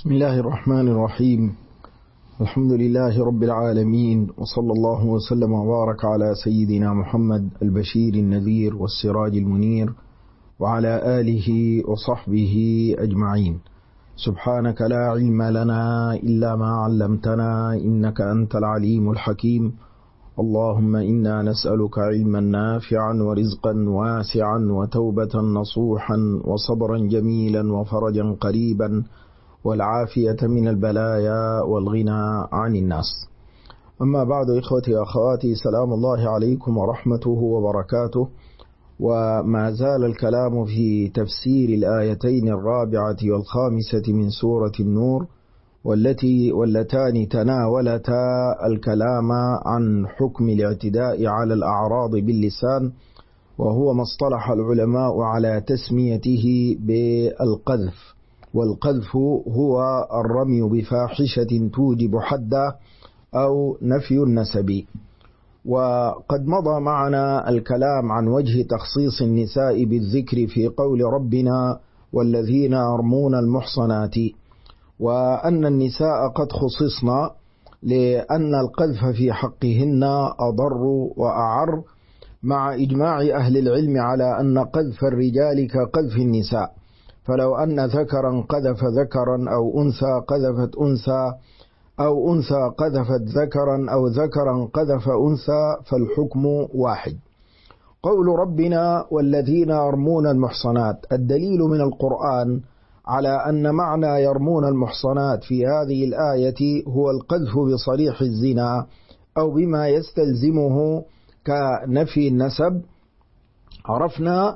بسم الله الرحمن الرحيم. الحمد لله رب العالمين، وصلى الله وسلم وبارك على سيدنا محمد البشير النذير والسراج المنير وعلى آله وصحبه أجمعين. سبحانك لا علم لنا إلا ما علمتنا إنك أنت العليم الحكيم. اللهم إنا نسألك علما نافعا ورزقا واسعا وتوبة نصوحا وصبرا جميلا وفرجا قريبا والعافية من البلايا والغنى عن الناس. أما بعد، إخوتي وأخواتي، سلام الله عليكم ورحمته وبركاته. وما زال الكلام في تفسير الآيتين الرابعة والخامسة من سورة النور، واللتان تناولتا الكلام عن حكم الاعتداء على الأعراض باللسان، وهو ما اصطلح العلماء على تسميته بالقذف. والقذف هو الرمي بفاحشة توجب حدا أو نفي النسب. وقد مضى معنا الكلام عن وجه تخصيص النساء بالذكر في قول ربنا والذين يرمون المحصنات، وأن النساء قد خصصنا لأن القذف في حقهن أضر وأعر، مع إجماع أهل العلم على أن قذف الرجال كقذف النساء. فلو أن ذكرا قذف ذكرا أو أنثى قذفت أنثى أو أنثى قذفت ذكرا أو ذكرا قذف أنثى فالحكم واحد. قول ربنا والذين يرمون المحصنات، الدليل من القرآن على أن معنى يرمون المحصنات في هذه الآية هو القذف بصريح الزنا أو بما يستلزمه كنفي النسب. عرفنا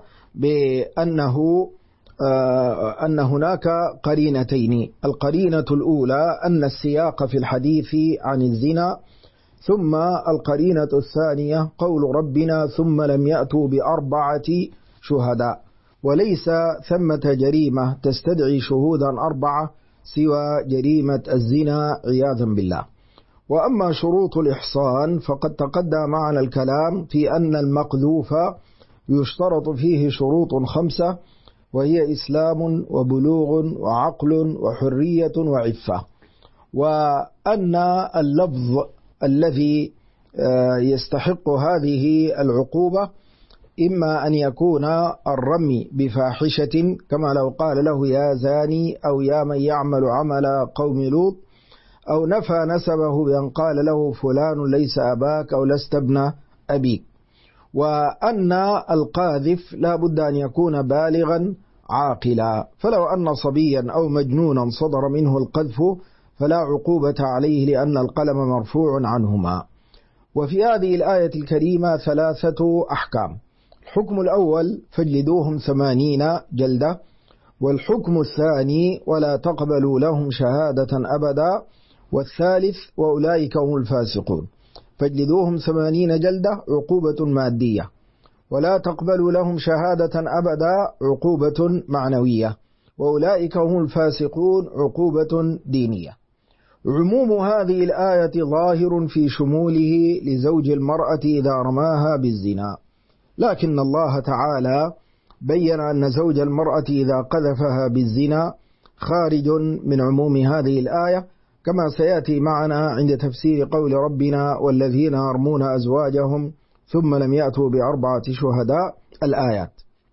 أن هناك قرينتين. القرينة الأولى أن السياق في الحديث عن الزنا، ثم القرينة الثانية قول ربنا ثم لم يأتوا بأربعة شهداء، وليس ثمة جريمة تستدعي شهودا أربعة سوى جريمة الزنا عياذا بالله. وأما شروط الإحصان فقد تقدم معنا الكلام في أن المقذوف يشترط فيه شروط 5، وهي إسلام وبلوغ وعقل وحرية وعفة. وأن اللفظ الذي يستحق هذه العقوبة إما أن يكون الرمي بفاحشة كما لو قال له يا زاني أو يا من يعمل عمل قوم لوط، أو نفى نسبه بأن قال له فلان ليس أباك أو لست ابن أبيك. وأن القاذف لا بد أن يكون بالغا عاقلا، فلو أن صبيا أو مجنونا صدر منه القذف فلا عقوبة عليه لأن القلم مرفوع عنهما. وفي هذه الآية الكريمة 3 أحكام. الحكم الأول فاجلدوهم 80 جلدة، والحكم الثاني ولا تقبلوا لهم شهادة أبدا، والثالث وأولئك هم الفاسقون. فاجلدوهم 80 جلدة عقوبة مادية، ولا تقبلوا لهم شهادة أبدا عقوبة معنوية، وأولئك هم الفاسقون عقوبة دينية. عموم هذه الآية ظاهر في شموله لزوج المرأة إذا رماها بالزنا، لكن الله تعالى بيّن أن زوج المرأة إذا قذفها بالزنا خارج من عموم هذه الآية، كما سيأتي معنا عند تفسير قول ربنا والذين يرمون أزواجهم ثم لم يأتوا ب4 شهداء الآيات.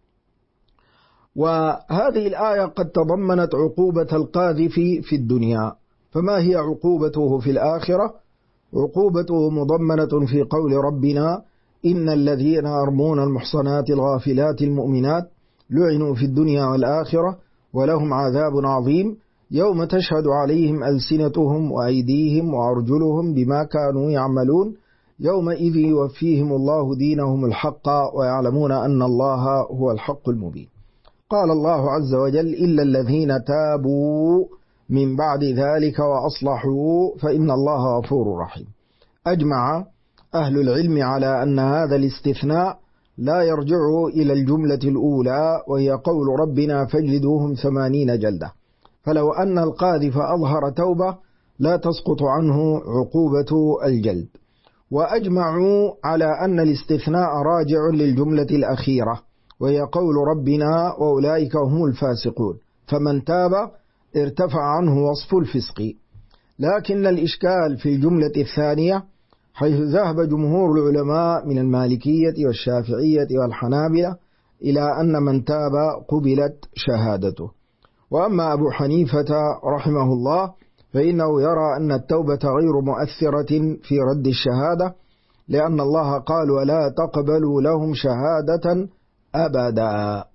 وهذه الآية قد تضمنت عقوبة القاذف في الدنيا، فما هي عقوبته في الآخرة؟ عقوبته مضمنة في قول ربنا إن الذين يرمون المحصنات الغافلات المؤمنات لعنوا في الدنيا والآخرة ولهم عذاب عظيم يوم تشهد عليهم ألسنتهم وأيديهم وأرجلهم بما كانوا يعملون يومئذ يوفيهم الله دينهم الحق ويعلمون أن الله هو الحق المبين. قال الله عز وجل إلا الذين تابوا من بعد ذلك وأصلحوا فإن الله غفور رحيم. أجمع أهل العلم على أن هذا الاستثناء لا يرجع إلى الجملة الأولى وهي قول ربنا فاجلدوهم 80 جلدة، فلو أن القاذف أظهر توبة لا تسقط عنه عقوبة الجلد. وأجمعوا على أن الاستثناء راجع للجملة الأخيرة وهي قول ربنا وأولئك هم الفاسقون، فمن تاب ارتفع عنه وصف الفسق. لكن الإشكال في الجملة الثانية، حيث ذهب جمهور العلماء من المالكية والشافعية والحنابلة إلى أن من تاب قبلت شهادته. وأما أبو حنيفة رحمه الله فإنه يرى أن التوبة غير مؤثرة في رد الشهادة، لأن الله قال ولا تقبلوا لهم شهادة أبدا.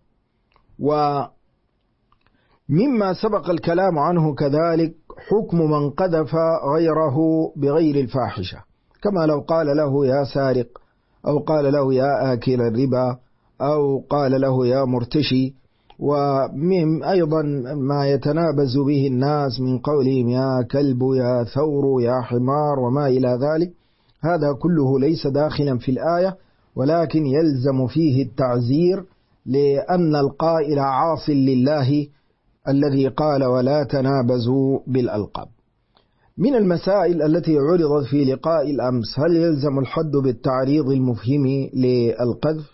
ومما سبق الكلام عنه كذلك حكم من قذف غيره بغير الفاحشة، كما لو قال له يا سارق، أو قال له يا آكل الربا، أو قال له يا مرتشي. ومن أيضا ما يتنابز به الناس من قولهم يا كلب يا ثور يا حمار وما إلى ذلك، هذا كله ليس داخلا في الآية، ولكن يلزم فيه التعزير، لأن القائل عاص لله الذي قال ولا تنابزوا بالألقاب. من المسائل التي عرضت في لقاء الأمس، هل يلزم الحد بالتعريض المفهم للقذف؟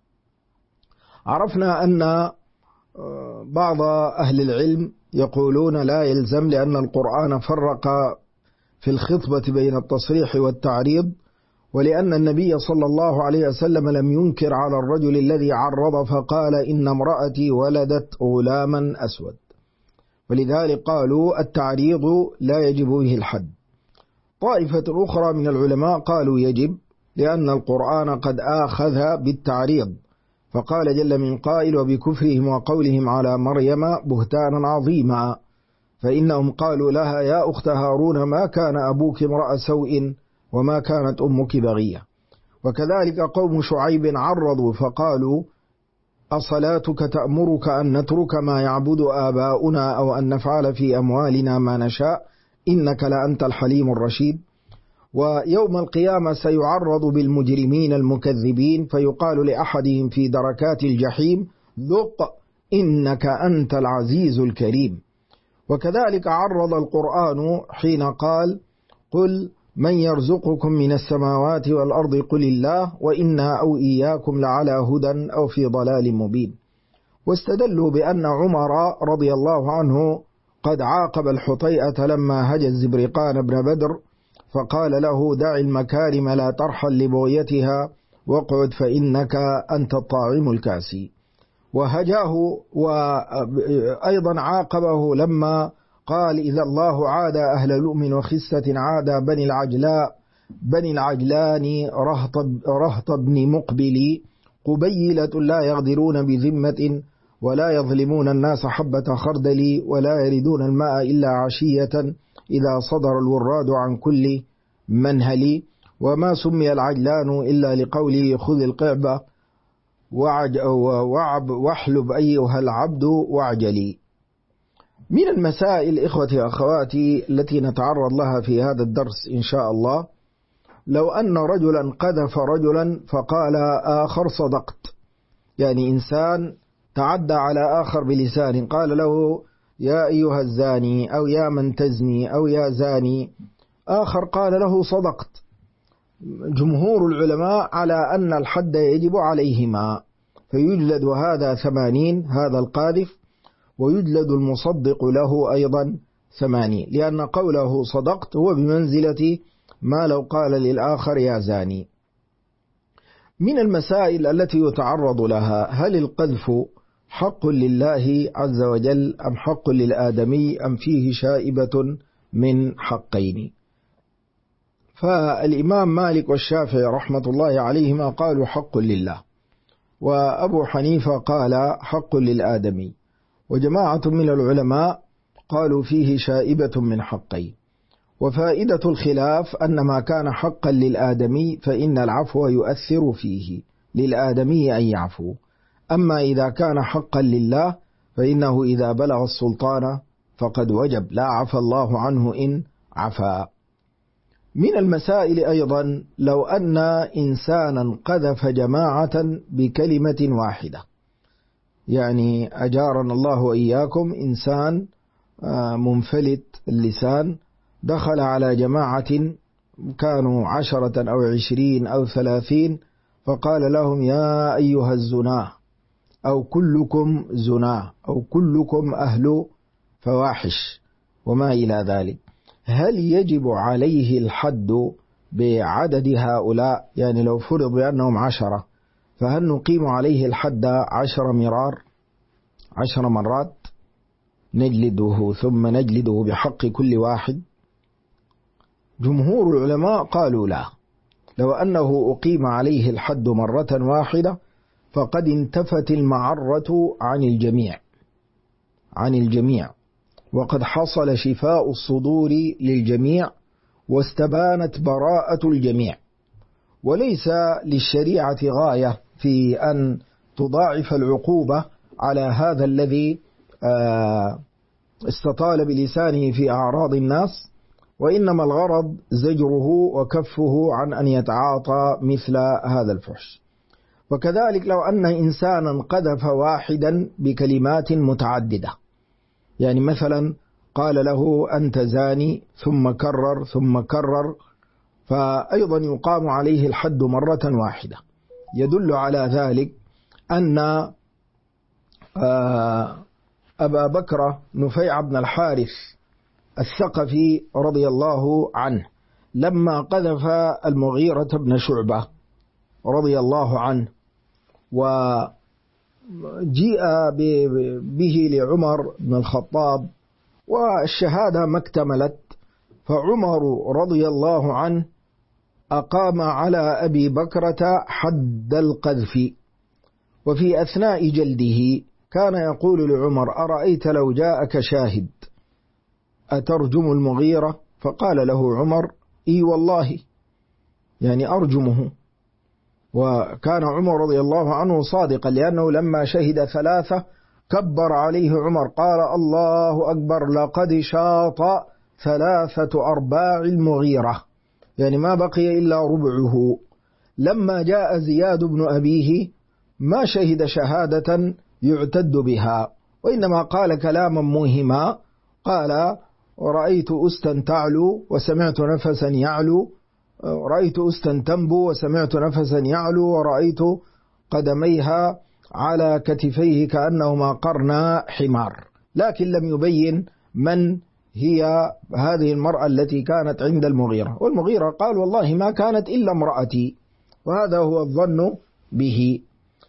عرفنا أن بعض أهل العلم يقولون لا يلزم، لأن القرآن فرق في الخطبة بين التصريح والتعريض، ولأن النبي صلى الله عليه وسلم لم ينكر على الرجل الذي عرض فقال إن امرأتي ولدت غلاما أسود، ولذلك قالوا التعريض لا يجب به الحد. طائفة أخرى من العلماء قالوا يجب، لأن القرآن قد آخذ بالتعريض، فقال جل من قائل وبكفرهم وقولهم على مريم بهتانا عظيما، فإنهم قالوا لها يا أخت هارون ما كان أبوك امرأ سوء وما كانت أمك بغية. وكذلك قوم شعيب عرضوا فقالوا أصلاتك تأمرك أن نترك ما يعبد آباؤنا أو أن نفعل في أموالنا ما نشاء إنك لأنت الحليم الرشيد. ويوم القيامة سيعرض بالمجرمين المكذبين، فيقال لأحدهم في دركات الجحيم ذق إنك أنت العزيز الكريم. وكذلك عرض القرآن حين قال قل من يرزقكم من السماوات والأرض قل الله وإنا أو إياكم لعلى هدى أو في ضلال مبين. واستدلوا بأن عمر رضي الله عنه قد عاقب الحطيئة لما هجى الزبرقان بن بدر، فقال له دع المكارم لا ترحل لبغيتها واقعد فإنك أنت الطاعم الكاسي. وهجاه، وأيضا عاقبه لما قال إذا الله عاد أهل لؤم وخسة عاد بني العجلان رهط بن مقبلي قبيلة لا يغدرون بذمة ولا يظلمون الناس حبة خردل ولا يردون الماء إلا عشية إذا صدر الوراد عن كل منهل. وما سمي العجلان إلا لقوله خذ القعبة واحلب أيها العبد واعجلي. من المسائل إخوتي أخواتي التي نتعرض لها في هذا الدرس إن شاء الله، لو أن رجلا قذف رجلا فقال آخر صدقت، يعني إنسان تعدى على آخر بلسان، قال له يا أيها الزاني أو يا من تزني أو يا زاني، آخر قال له صدقت. جمهور العلماء على أن الحد يجب عليهما، فيجلد هذا 80 هذا القاذف، ويجلد المصدق له أيضا 80، لأن قوله صدقت هو بمنزلة ما لو قال للآخر يا زاني. من المسائل التي يتعرض لها، هل القذف حق لله عز وجل أم حق للآدمي أم فيه شائبة من حقين؟ فالإمام مالك والشافعي رحمة الله عليهما قالوا حق لله، وأبو حنيفة قال حق للآدمي، وجماعة من العلماء قالوا فيه شائبة من حقين. وفائدة الخلاف أن ما كان حقا للآدمي فإن العفو يؤثر فيه للآدمي أن يعفو، أما إذا كان حقا لله فإنه إذا بلغ السلطان فقد وجب، لا عفى الله عنه إن عفا. من المسائل أيضا لو أن إنسانا قذف جماعة بكلمة واحدة، يعني أجارنا الله وإياكم إنسان منفلت اللسان دخل على جماعة كانوا 10 أو 20 أو 30 فقال لهم يا أيها الزناه أو كلكم زناه أو كلكم أهل فواحش وما إلى ذلك، هل يجب عليه الحد بعدد هؤلاء؟ يعني لو فرض بأنهم 10، فهل نقيم عليه الحد 10 مرات نجلده ثم نجلده بحق كل واحد؟ جمهور العلماء قالوا لا، لو أنه أقيم عليه الحد مرة واحدة فقد انتفت المعرة عن الجميع، وقد حصل شفاء الصدور للجميع واستبانت براءة الجميع، وليس للشريعة غاية في أن تضاعف العقوبة على هذا الذي استطال بلسانه في أعراض الناس، وإنما الغرض زجره وكفه عن أن يتعاطى مثل هذا الفحش. وكذلك لو أن إنسانا قذف واحدا بكلمات متعددة، يعني مثلا قال له أنت زاني ثم كرر، فأيضا يقام عليه الحد مرة واحدة. يدل على ذلك أن أبا بكر نفيع بن الحارث الثقفي رضي الله عنه لما قذف المغيرة بن شعبة رضي الله عنه وجيء به لعمر بن الخطاب والشهادة ما اكتملت، فعمر رضي الله عنه أقام على أبي بكرة حد القذف، وفي أثناء جلده كان يقول لعمر أرأيت لو جاءك شاهد أترجم المغيرة؟ فقال له عمر إي والله، يعني أرجمه. وكان عمر رضي الله عنه صادقا، لأنه لما شهد 3 كبر عليه عمر قال الله أكبر لقد شاط 3/4 المغيرة، يعني ما بقي إلا ربعه. لما جاء زياد بن أبيه ما شهد شهادة يعتد بها، وإنما قال كلاما موهما، قال رأيت أستا تعلو وسمعت نفسا يعلو، رأيت أستا تنبو وسمعت نفسا يعلو، ورأيت قدميها على كتفيه كأنهما قرنا حمار، لكن لم يبين من هي هذه المرأة التي كانت عند المغيرة. والمغيرة قال والله ما كانت إلا امرأتي، وهذا هو الظن به.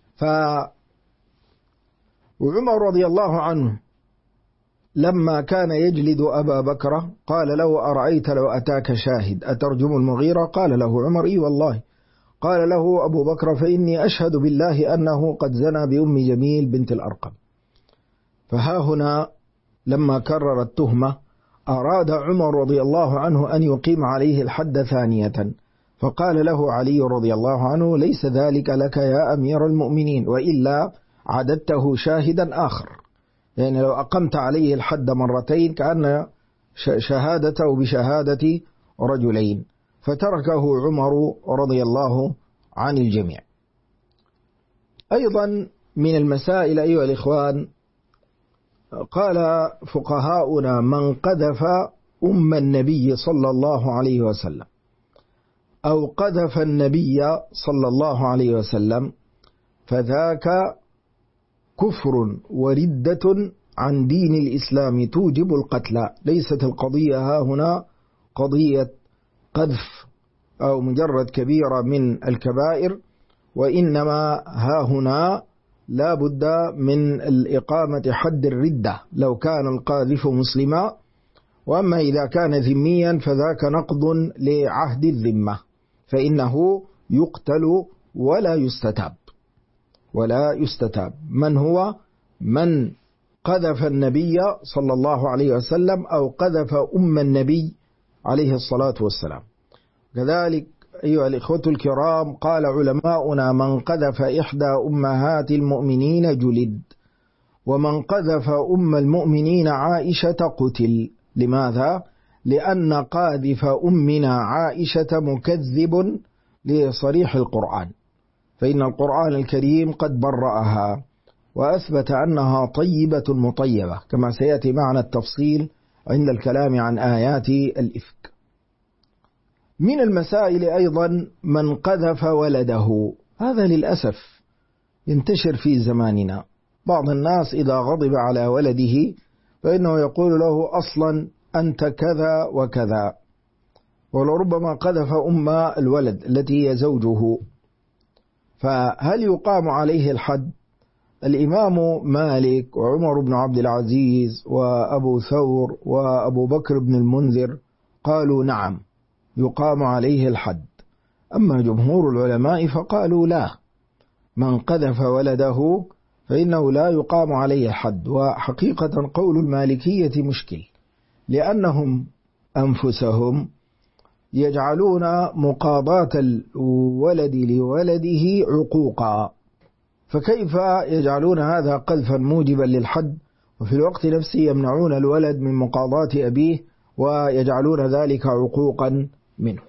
وعمر رضي الله عنه لما كان يجلد أبا بكر قال له أرأيت لو أتاك شاهد أترجم المغيرة؟ قال له عمر إي والله. قال له أبو بكر فإني أشهد بالله أنه قد زنى بأم جميل بنت الأرقم. فها هنا لما كرر التهمة أراد عمر رضي الله عنه أن يقيم عليه الحد ثانية، فقال له علي رضي الله عنه ليس ذلك لك يا أمير المؤمنين، وإلا عددته شاهدا آخر، يعني لو أقمت عليه الحد مرتين كأن شهادته بشهادة رجلين. فتركه عمر رضي الله عن الجميع. أيضا من المسائل أيها الإخوان، قال فقهاؤنا من قذف أم النبي صلى الله عليه وسلم أو قذف النبي صلى الله عليه وسلم فذاك كفر وردة عن دين الإسلام توجب القتل. ليست القضية ها هنا قضية قذف أو مجرد كبيرة من الكبائر، وإنما ها هنا لا بد من الإقامة حد الردة لو كان القاذف مسلما، وأما إذا كان ذميا فذاك نقض لعهد الذمة، فإنه يقتل ولا يستتاب. من هو؟ من قذف النبي صلى الله عليه وسلم أو قذف أم النبي عليه الصلاة والسلام. كذلك أيها الإخوة الكرام قال علماؤنا من قذف إحدى أمهات المؤمنين جلد، ومن قذف أم المؤمنين عائشة قتل. لماذا؟ لأن قاذف أمنا عائشة مكذب لصريح القرآن، فإن القرآن الكريم قد برأها وأثبت أنها طيبة مطيبة، كما سيأتي معنا التفصيل عند الكلام عن آيات الإفك. من المسائل أيضا من قذف ولده، هذا للأسف ينتشر في زماننا. بعض الناس إذا غضب على ولده فإنه يقول له أصلا أنت كذا وكذا، ولربما قذف أم الولد التي هي زوجه. فهل يقام عليه الحد؟ الإمام مالك وعمر بن عبد العزيز وأبو ثور وأبو بكر بن المنذر قالوا نعم يقام عليه الحد. أما جمهور العلماء فقالوا لا، من قذف ولده فإنه لا يقام عليه حد. وحقيقة قول المالكية مشكل، لأنهم أنفسهم يجعلون مقاضاة الولد لولده عقوقا، فكيف يجعلون هذا قذفا موجبا للحد وفي الوقت نفسه يمنعون الولد من مقاضاة أبيه ويجعلون ذلك عقوقا منه؟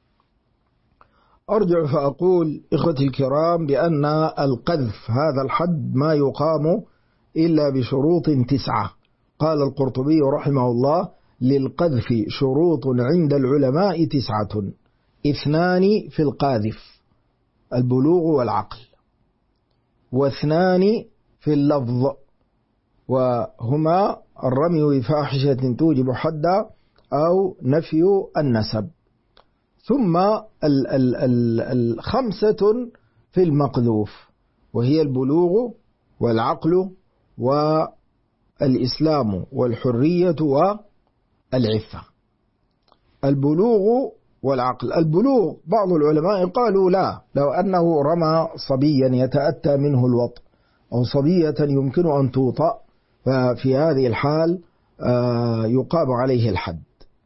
أرجع فأقول إخوتي الكرام بأن القذف هذا الحد ما يقام إلا بشروط 9. قال القرطبي رحمه الله: للقذف شروط عند العلماء 9، 2 في القاذف: البلوغ والعقل، و2 في اللفظ، وهما الرمي بفاحشة توجب حدا أو نفي النسب، ثم 5 في المقذوف، وهي البلوغ والعقل والإسلام والحرية والعفة. البلوغ والعقل. البلوغ بعض العلماء قالوا لا، لو أنه رمى صبيا يتأتى منه الوطء أو صبية يمكن أن توطأ، ففي هذه الحال يقام عليه الحد.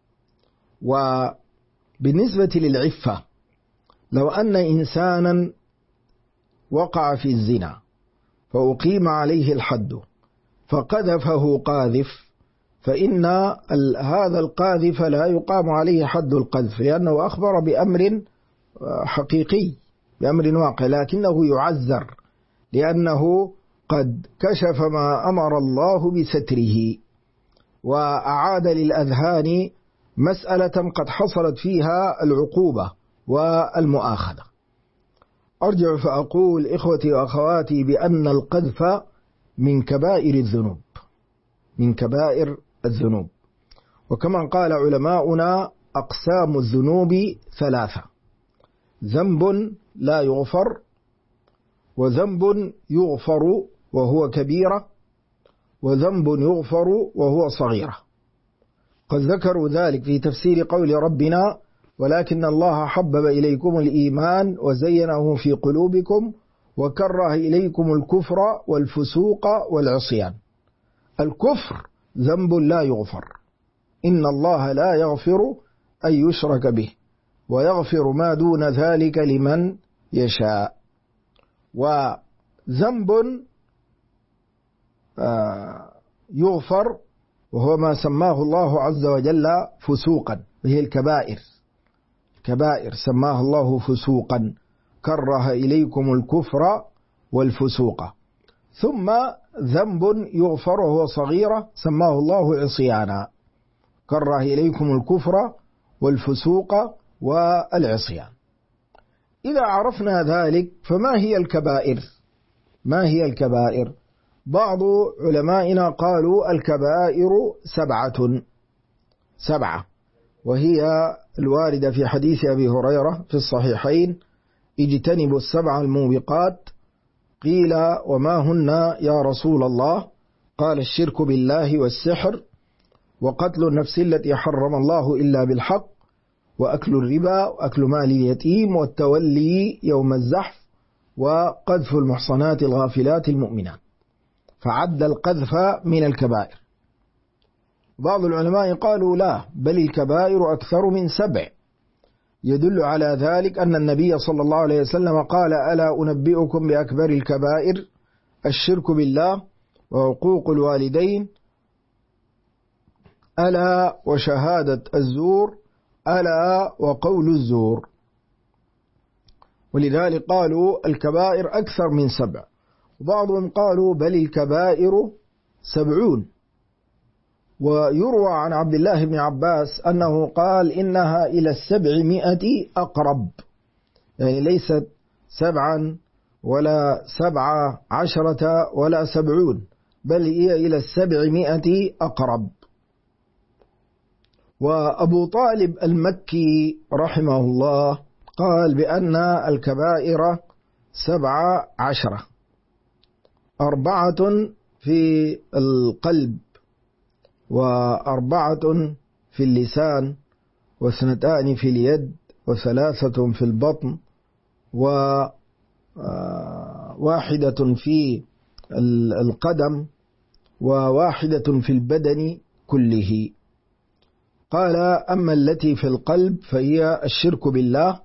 وبالنسبة للعفة، لو أن إنسانا وقع في الزنا فأقيم عليه الحد فقذفه قاذف، فإن هذا القاذف لا يقام عليه حد القذف، لأنه أخبر بأمر حقيقي، بأمر واقع، لكنه يعذر لأنه قد كشف ما أمر الله بستره، وأعاد للأذهان مسألة قد حصلت فيها العقوبة والمؤاخذة. أرجع فأقول إخوتي وأخواتي بأن القذف من كبائر الذنوب، من كبائر الذنوب. وكما قال علماؤنا: أقسام الذنوب 3: ذنب لا يغفر، وذنب يغفر وهو كبيرة، وذنب يغفر وهو صغيرة. قد ذكروا ذلك في تفسير قول ربنا: ولكن الله حبب إليكم الإيمان وزينه في قلوبكم وكره إليكم الكفر والفسوق والعصيان. الكفر ذنب لا يغفر، إن الله لا يغفر أن يشرك به ويغفر ما دون ذلك لمن يشاء. وذنب يغفر وهو ما سماه الله عز وجل فسوقا، وهي الكبائر، كبائر سماه الله فسوقا، كره إليكم الكفر والفسوق. ثم ذنب يغفر وهو صغيرة سماه الله عصيانا، كره إليكم الكفر والفسوق والعصيان. إذا عرفنا ذلك فما هي الكبائر؟ ما هي الكبائر؟ بعض علمائنا قالوا الكبائر 7، وهي الواردة في حديث أبي هريرة في الصحيحين: اجتنبوا 7 الموبقات. قيل: وما هن يا رسول الله؟ قال: الشرك بالله والسحر، وقتل النفس التي حرم الله إلا بالحق، وأكل الربا، وأكل مال اليتيم، والتولي يوم الزحف، وقذف المحصنات الغافلات المؤمنات. فعد القذف من الكبائر. بعض العلماء قالوا لا، بل الكبائر أكثر من 7. يدل على ذلك أن النبي صلى الله عليه وسلم قال: ألا أنبئكم بأكبر الكبائر؟ الشرك بالله، وعقوق الوالدين، ألا وشهادة الزور، ألا وقول الزور. ولذلك قالوا الكبائر أكثر من 7. وبعضهم قالوا بل الكبائر 70. ويروى عن عبد الله بن عباس أنه قال: إنها إلى 700 أقرب، يعني ليست 7 ولا 17 ولا 70، بل هي إلى 700 أقرب. وأبو طالب المكي رحمه الله قال بأن الكبائر 17، 4 في القلب، و4 في اللسان، و2 في اليد، و3 في البطن، و1 في القدم، و1 في البدن كله. قال أما التي في القلب فهي الشرك بالله،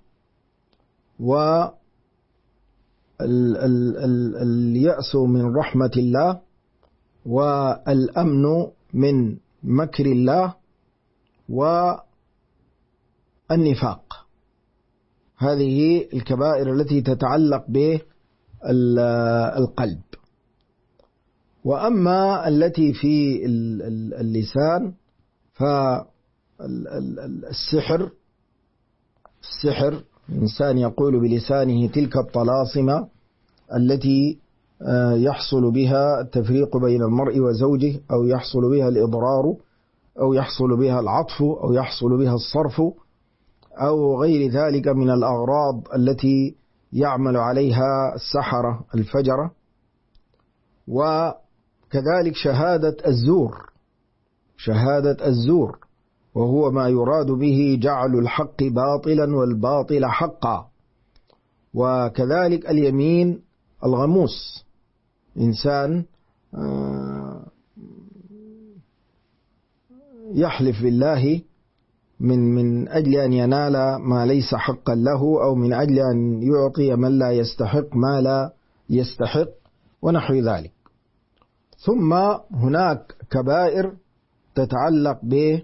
واليأس من رحمة الله، والأمن من مكر الله، والنفاق. هذه الكبائر التي تتعلق بالقلب. وأما التي في اللسان فالسحر، الإنسان يقول بلسانه تلك الطلاسم التي يحصل بها التفريق بين المرء وزوجه، أو يحصل بها الإضرار، أو يحصل بها العطف، أو يحصل بها الصرف، أو غير ذلك من الأغراض التي يعمل عليها السحرة الفجرة. وكذلك شهادة الزور، وهو ما يراد به جعل الحق باطلا والباطل حقا. وكذلك اليمين الغموس، إنسان يحلف بالله من أجل أن ينال ما ليس حقا له، أو من أجل أن يعطي من لا يستحق ما لا يستحق، ونحو ذلك. ثم هناك كبائر تتعلق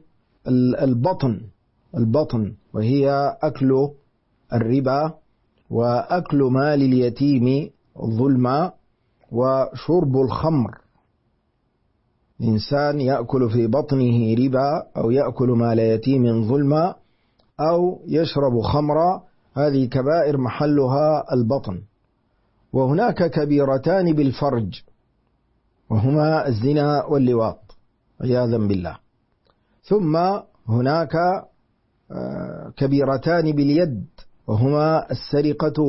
بالبطن، وهي أكل الربا، وأكل مال اليتيم ظلما، وشرب الخمر. إنسان يأكل في بطنه ربا، أو يأكل مال يتيم ظلما، أو يشرب خمرا، هذه كبائر محلها البطن. وهناك كبيرتان بالفرج، وهما الزنا واللواط عياذا بالله. ثم هناك كبيرتان باليد، وهما السرقة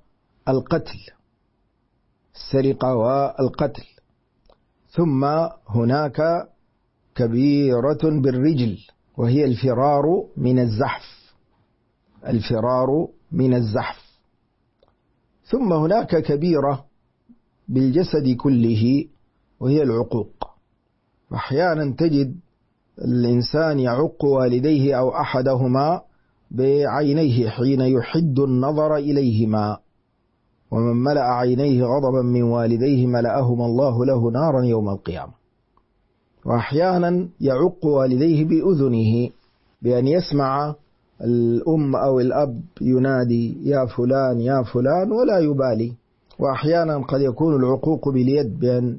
والقتل. ثم هناك كبيرة بالرجل، وهي الفرار من الزحف. ثم هناك كبيرة بالجسد كله، وهي العقوق. أحيانا تجد الإنسان يعق والديه أو أحدهما بعينيه حين يحد النظر إليهما، ومن ملأ عينيه غضبا من والديه ملأهما الله له نارا يوم القيامة. وأحيانا يعق والديه بأذنه، بأن يسمع الأم أو الأب ينادي يا فلان يا فلان ولا يبالي. وأحيانا قد يكون العقوق باليد، بأن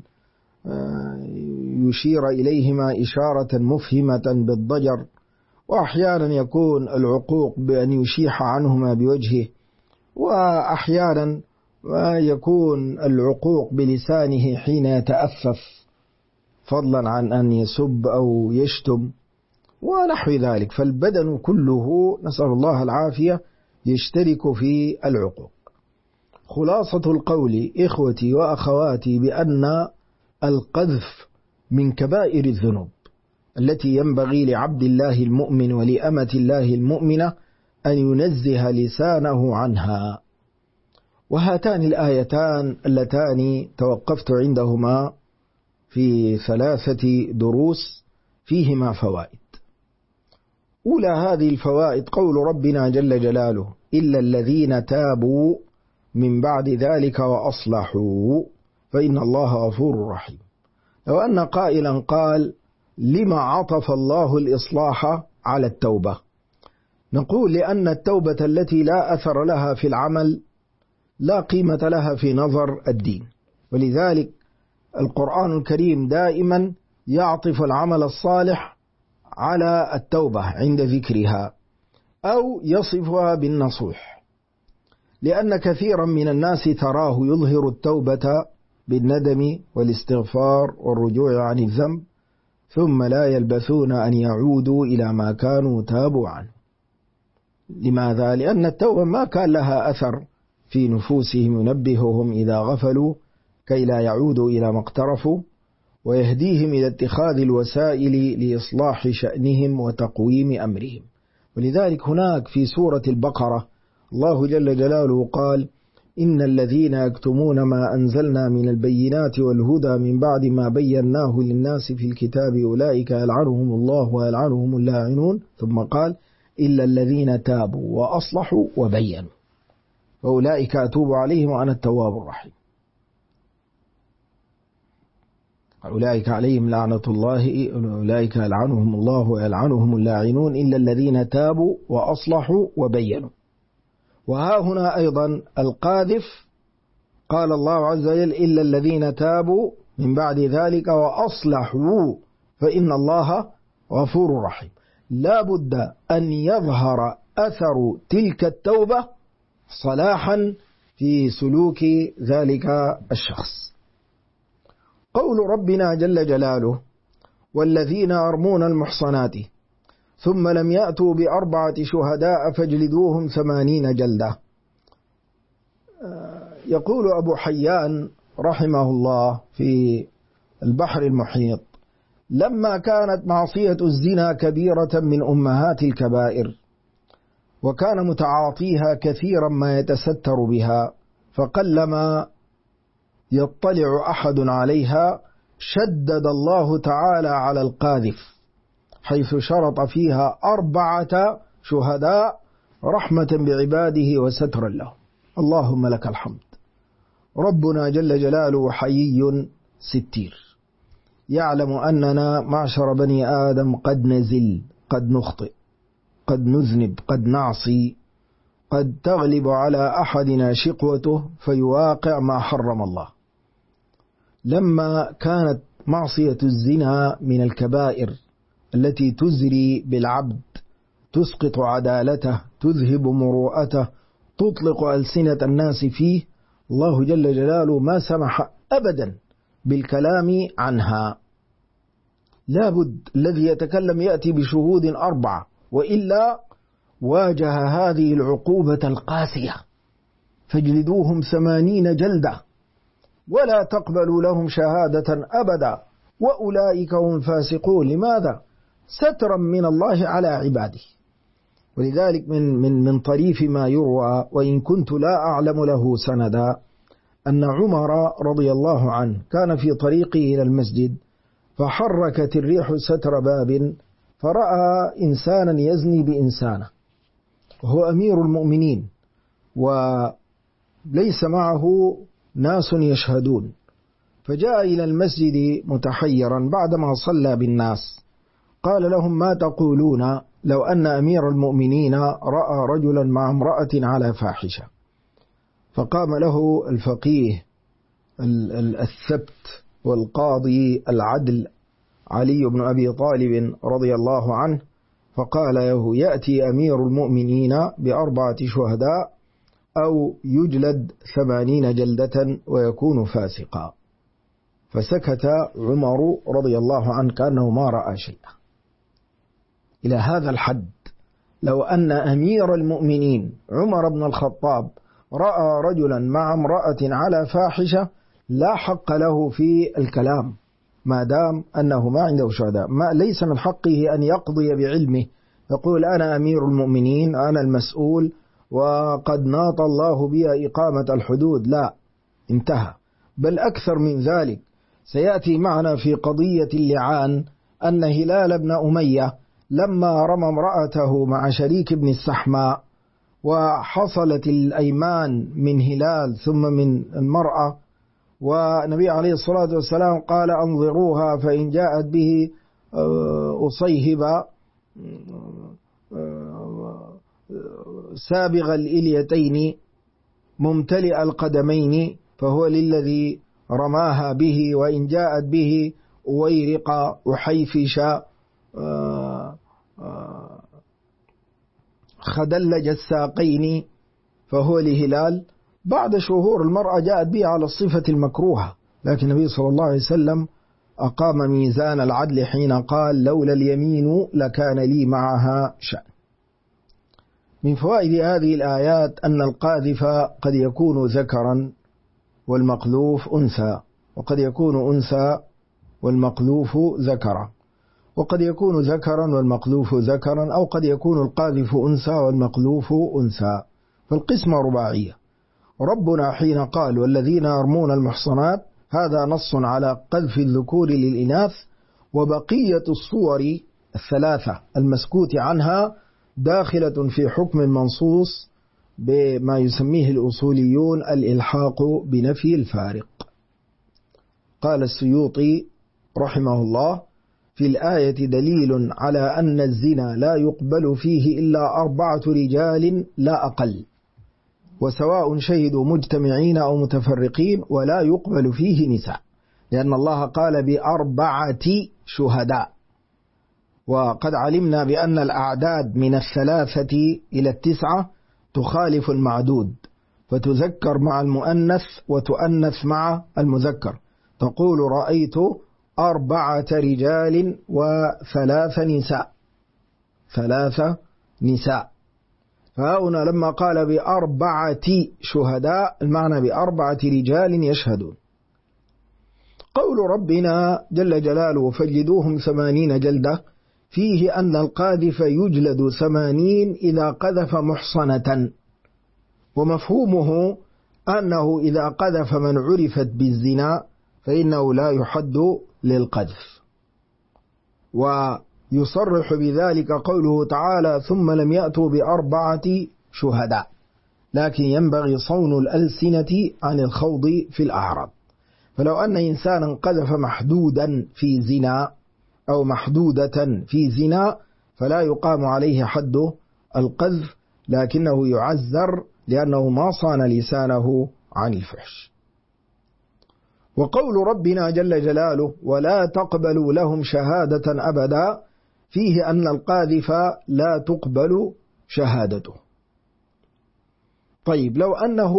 يشير إليهما إشارة مفهمة بالضجر. وأحيانا يكون العقوق بأن يشيح عنهما بوجهه. وأحيانا يكون العقوق بلسانه حين يتأفف، فضلا عن أن يسب أو يشتم ونحو ذلك. فالبدن كله نسأل الله العافية يشترك في العقوق. خلاصة القول إخوتي وأخواتي بأن القذف من كبائر الذنوب التي ينبغي لعبد الله المؤمن ولأمة الله المؤمنة أن ينزه لسانه عنها. وهاتان الآيتان اللتان توقفت عندهما في 3 دروس فيهما فوائد. أولى هذه الفوائد قول ربنا جل جلاله إلا الذين تابوا من بعد ذلك وأصلحوا فإن الله غفور رحيم. لو أن قائلا قال لما عطف الله الإصلاح على التوبة، نقول لأن التوبة التي لا أثر لها في العمل لا قيمة لها في نظر الدين. ولذلك القرآن الكريم دائما يعطف العمل الصالح على التوبة عند ذكرها، أو يصفها بالنصوح، لأن كثيرا من الناس تراه يظهر التوبة بالندم والاستغفار والرجوع عن الذنب، ثم لا يلبثون أن يعودوا إلى ما كانوا تابوا عنه. لماذا؟ لأن التوبة ما كان لها أثر في نفوسهم ينبههم إذا غفلوا كي لا يعودوا إلى ما اقترفوا، ويهديهم إلى اتخاذ الوسائل لإصلاح شأنهم وتقويم أمرهم. ولذلك هناك في سورة البقرة الله جل جلاله قال: إن الذين يكتمون ما أنزلنا من البينات والهدى من بعد ما بيناه للناس في الكتاب أولئك يلعنهم الله ويلعنهم اللاعنون. ثم قال: إلا الذين تابوا وأصلحوا وبينوا وأولئك أتوب عليهم وأنا التواب الرحيم. أولئك عليهم لعنة الله، أولئك يلعنهم الله ويلعنهم اللاعنون إلا الذين تابوا وأصلحوا وبينوا. وها هنا أيضا القاذف قال الله عز وجل: إلا الذين تابوا من بعد ذلك وأصلحوا فإن الله غفور رحيم. لا بد أن يظهر أثر تلك التوبة صلاحا في سلوك ذلك الشخص. قول ربنا جل جلاله: والذين يرمون المحصنات ثم لم يأتوا ب4 شهداء فاجلدوهم 80 جلدة. يقول أبو حيان رحمه الله في البحر المحيط: لما كانت معصية الزنا كبيرة من أمهات الكبائر، وكان متعاطيها كثيرا ما يتستر بها، فقلما يطلع أحد عليها، شدد الله تعالى على القاذف حيث شرط فيها 4 شهداء رحمة بعباده وسترا لهم. اللهم لك الحمد. ربنا جل جلاله حيي ستير، يعلم أننا معشر بني آدم قد نزل، قد نخطئ، قد نذنب، قد نعصي، قد تغلب على أحدنا شقوته فيواقع ما حرم الله. لما كانت معصية الزنا من الكبائر التي تزري بالعبد، تسقط عدالته، تذهب مروءته، تطلق ألسنة الناس فيه، الله جل جلاله ما سمح أبدا بالكلام عنها. لابد الذي يتكلم يأتي بشهود 4، وإلا واجه هذه العقوبة القاسية: فاجلدوهم 80 جلدة ولا تقبلوا لهم شهادة أبدا وأولئك هم فاسقون. لماذا؟ سترا من الله على عباده. ولذلك من طريف ما يروى، وإن كنت لا أعلم له سندا، أن عمر رضي الله عنه كان في طريقه إلى المسجد، فحركت الريح ستر باب، فرأى إنسانا يزني بإنسانه، وهو أمير المؤمنين وليس معه ناس يشهدون، فجاء إلى المسجد متحيرا بعدما صلى بالناس، قال لهم: ما تقولون لو أن أمير المؤمنين رأى رجلا مع امرأة على فاحشة؟ فقام له الفقيه الثبت والقاضي العدل علي بن أبي طالب رضي الله عنه، فقال له: يأتي أمير المؤمنين ب4 شهداء أو يجلد 80 جلدة ويكون فاسقا. فسكت عمر رضي الله عنه كأنه ما رأى شيئا. إلى هذا الحد لو أن أمير المؤمنين عمر بن الخطاب رأى رجلا مع امرأة على فاحشة لا حق له في الكلام ما دام أنه ما عنده شهداء. ليس من حقه أن يقضي بعلمه، يقول: أنا أمير المؤمنين، أنا المسؤول، وقد ناط الله بي إقامة الحدود. لا، انتهى. بل أكثر من ذلك، سيأتي معنا في قضية اللعان أن هلال بن أمية لما رمى امرأته مع شريك بن السحماء، وحصلت الأيمان من هلال ثم من المرأة، والنبي عليه الصلاة والسلام قال: أنظروها فإن جاءت به أصيهب سابغ الإليتين ممتلئ القدمين فهو للذي رماها به، وإن جاءت به أويرق أحيفش خدلج الساقين فهو لهلال. بعد شهور المرأة جاءت به على الصفة المكروهة، لكن النبي صلى الله عليه وسلم أقام ميزان العدل حين قال لولا اليمين لكان لي معها شأن. من فوائد هذه الآيات أن القاذف قد يكون ذكرا والمقذوف أنثى، وقد يكون أنثى والمقذوف ذكرا، وقد يكون ذكرا والمقذوف ذكرا، أو قد يكون القاذف أنثى والمقذوف أنثى، فالقسمة رباعية. ربنا حين قال والذين يرمون المحصنات هذا نص على قذف الذكور للإناث، وبقية الصور الثلاثة المسكوت عنها داخلة في حكم المنصوص بما يسميه الأصوليون الإلحاق بنفي الفارق. قال السيوطي رحمه الله في الآية دليل على أن الزنا لا يقبل فيه إلا 4 رجال لا أقل، وسواء شهدوا مجتمعين أو متفرقين، ولا يقبل فيه نساء، لأن الله قال ب4 شهداء. وقد علمنا بأن الأعداد من 3 إلى 9 تخالف المعدود، فتذكر مع المؤنث وتؤنث مع المذكر، تقول رأيت 4 رجال و3 نساء، 3 نساء. فهنا لما قال ب4 شهداء المعنى ب4 رجال يشهدون. قول ربنا جل جلاله فاجلدوهم 80 جلدة فيه أن القاذف يجلد 80 إذا قذف محصنة، ومفهومه أنه إذا قذف من عرفت بالزنا فإنه لا يحد للقذف. ويصرح بذلك قوله تعالى ثم لم يأتوا ب4 شهداء، لكن ينبغي صون الألسنة عن الخوض في الأعراض. فلو أن إنسانا قذف محدودا في زنا أو محدودة في زنا فلا يقام عليه حد القذف، لكنه يعذر لأنه ما صان لسانه عن الفحش. وقول ربنا جل جلاله ولا تقبلوا لهم شهادة أبدا فيه أن القاذف لا تقبل شهادته. طيب لو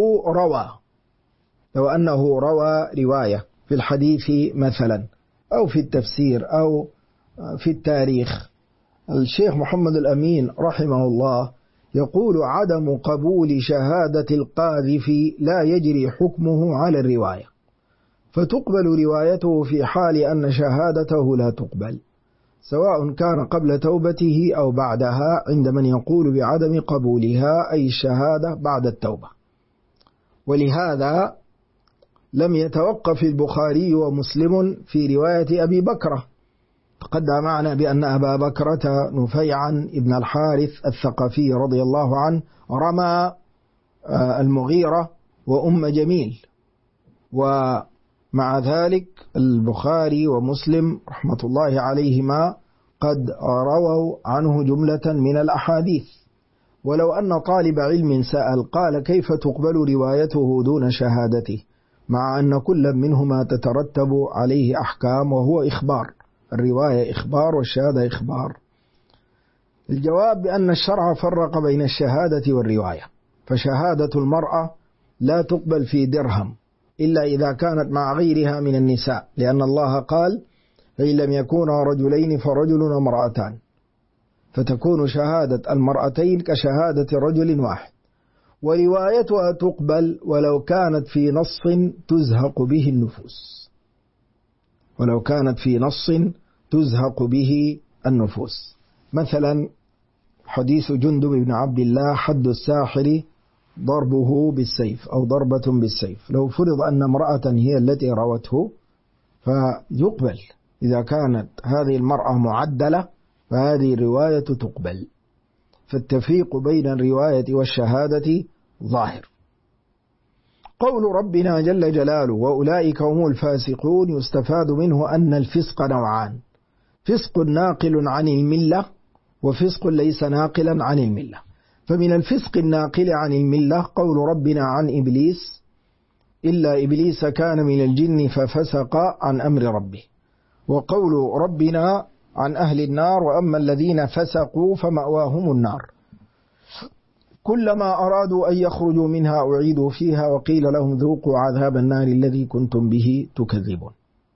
أنه روى رواية في الحديث مثلا أو في التفسير أو في التاريخ، الشيخ محمد الأمين رحمه الله يقول عدم قبول شهادة القاذف لا يجري حكمه على الرواية، فتقبل روايته في حال أن شهادته لا تقبل، سواء كان قبل توبته أو بعدها، عند من يقول بعدم قبولها أي الشهادة بعد التوبة. ولهذا لم يتوقف البخاري ومسلم في رواية أبي بكرة. تقدم معنا بأن أبا بكرة نفيعا ابن الحارث الثقفي رضي الله عنه رمى المغيرة وأم جميل، ومع ذلك البخاري ومسلم رحمة الله عليهما قد رووا عنه جملة من الأحاديث. ولو أن طالب علم سأل قال كيف تقبل روايته دون شهادته، مع أن كل منهما تترتب عليه أحكام وهو إخبار، الرواية إخبار والشهادة إخبار. الجواب بأن الشرع فرق بين الشهادة والرواية، فشهادة المرأة لا تقبل في درهم إلا إذا كانت مع غيرها من النساء، لأن الله قال فإن لم يكونا رجلين فرجل وامرأتان، فتكون شهادة المرأتين كشهادة رجل واحد. وروايتها تقبل ولو كانت في نص تزهق به النفوس، ولو كانت في نص تزهق به النفوس. مثلا حديث جندب بن عبد الله حد الساحر ضربه بالسيف أو ضربة بالسيف، لو فرض أن امرأة هي التي روته فيقبل، إذا كانت هذه المرأة معدلة فهذه الرواية تقبل. فالتفريق بين الرواية والشهادة ظاهر. قول ربنا جل جلاله وأولئك هم الفاسقون يستفاد منه أن الفسق نوعان: فسق ناقل عن الملة وفسق ليس ناقلا عن الملة. فمن الفسق الناقل عن الملة قول ربنا عن إبليس إلا إبليس كان من الجن ففسق عن أمر ربه، وقول ربنا عن أهل النار وأما الذين فسقوا فمأواهم النار. كلما أرادوا أن يخرجوا منها أعيدوا فيها وقيل لهم ذوقوا عذاب النار الذي كنتم به تكذبون.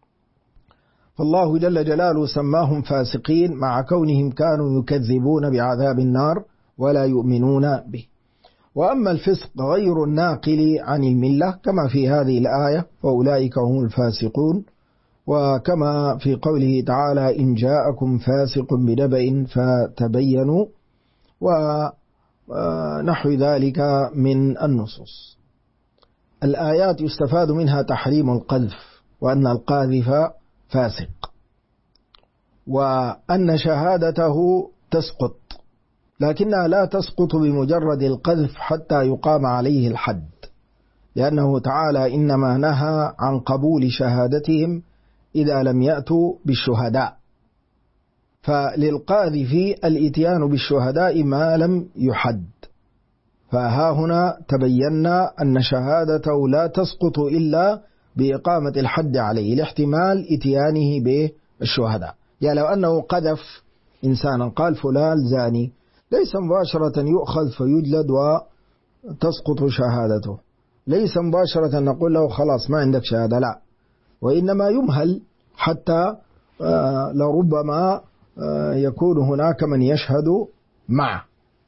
فالله جل جلاله سماهم فاسقين مع كونهم كانوا يكذبون بعذاب النار ولا يؤمنون به. وأما الفسق غير الناقل عن الملة كما في هذه الآية فأولئك هم الفاسقون، وكما في قوله تعالى إن جاءكم فاسق بنبأ فتبينوا ونحو ذلك من النصوص. الآيات يستفاد منها تحريم القذف، وأن القاذف فاسق، وأن شهادته تسقط، لكنها لا تسقط بمجرد القذف حتى يقام عليه الحد، لأنه تعالى إنما نهى عن قبول شهادتهم إذا لم يأتوا بالشهداء، فللقاذف الإتيان بالشهداء ما لم يحد. فها هنا تبينا أن شهادته لا تسقط إلا بإقامة الحد عليه لاحتمال إتيانه بالشهداء. يعني لو أنه قذف إنسانا قال فلان زاني، ليس مباشرة يؤخذ فيجلد وتسقط شهادته، ليس مباشرة نقول له خلاص ما عندك شهادة، لا، وإنما يمهل حتى لربما يكون هناك من يشهد معه.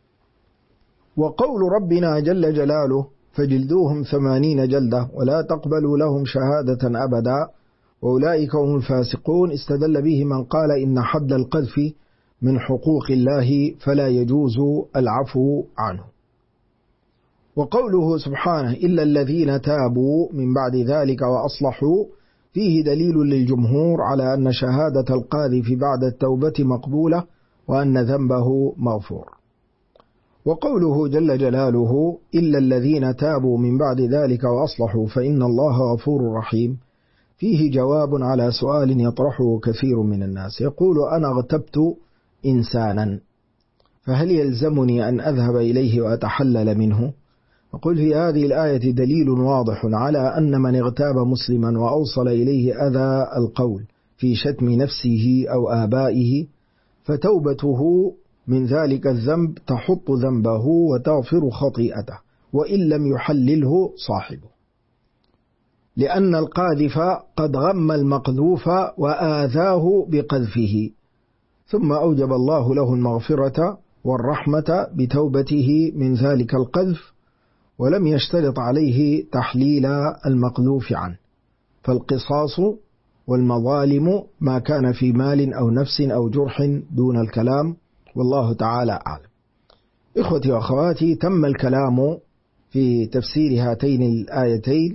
وقول ربنا جل جلاله فجلدوهم 80 جلدة ولا تقبلوا لهم شهادة أبدا وأولئك هم الفاسقون، استدل به من قال إن حد القذف من حقوق الله فلا يجوز العفو عنه. وقوله سبحانه إلا الذين تابوا من بعد ذلك وأصلحوا فيه دليل للجمهور على أن شهادة القاذف بعد التوبة مقبولة وأن ذنبه مغفور. وقوله جل جلاله إلا الذين تابوا من بعد ذلك وأصلحوا فإن الله غفور رحيم فيه جواب على سؤال يطرحه كثير من الناس، يقول أنا اغتبت إنسانا فهل يلزمني أن أذهب إليه وأتحلل منه؟ أقول في هذه الآية دليل واضح على أن من اغتاب مسلما وأوصل إليه أذى القول في شتم نفسه أو آبائه فتوبته من ذلك الذنب تحط ذنبه وتغفر خطيئته وإن لم يحلله صاحبه، لأن القاذف قد غم المقذوف وآذاه بقذفه، ثم أوجب الله له المغفرة والرحمة بتوبته من ذلك القذف، ولم يشترط عليه تحليل المقذوف عنه. فالقصاص والمظالم ما كان في مال أو نفس أو جرح دون الكلام، والله تعالى أعلم. إخوتي وأخواتي، تم الكلام في تفسير هاتين الآيتين،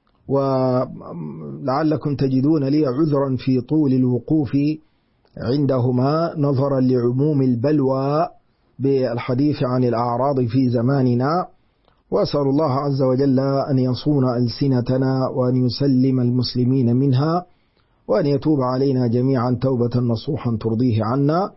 ولعلكم تجدون لي عذرا في طول الوقوف عندهما نظرا لعموم البلوى بالحديث عن الأعراض في زماننا، وأسأل الله عز وجل أن يصون ألسنتنا وأن يسلم المسلمين منها، وأن يتوب علينا جميعا توبة نصوحا ترضيه عنا،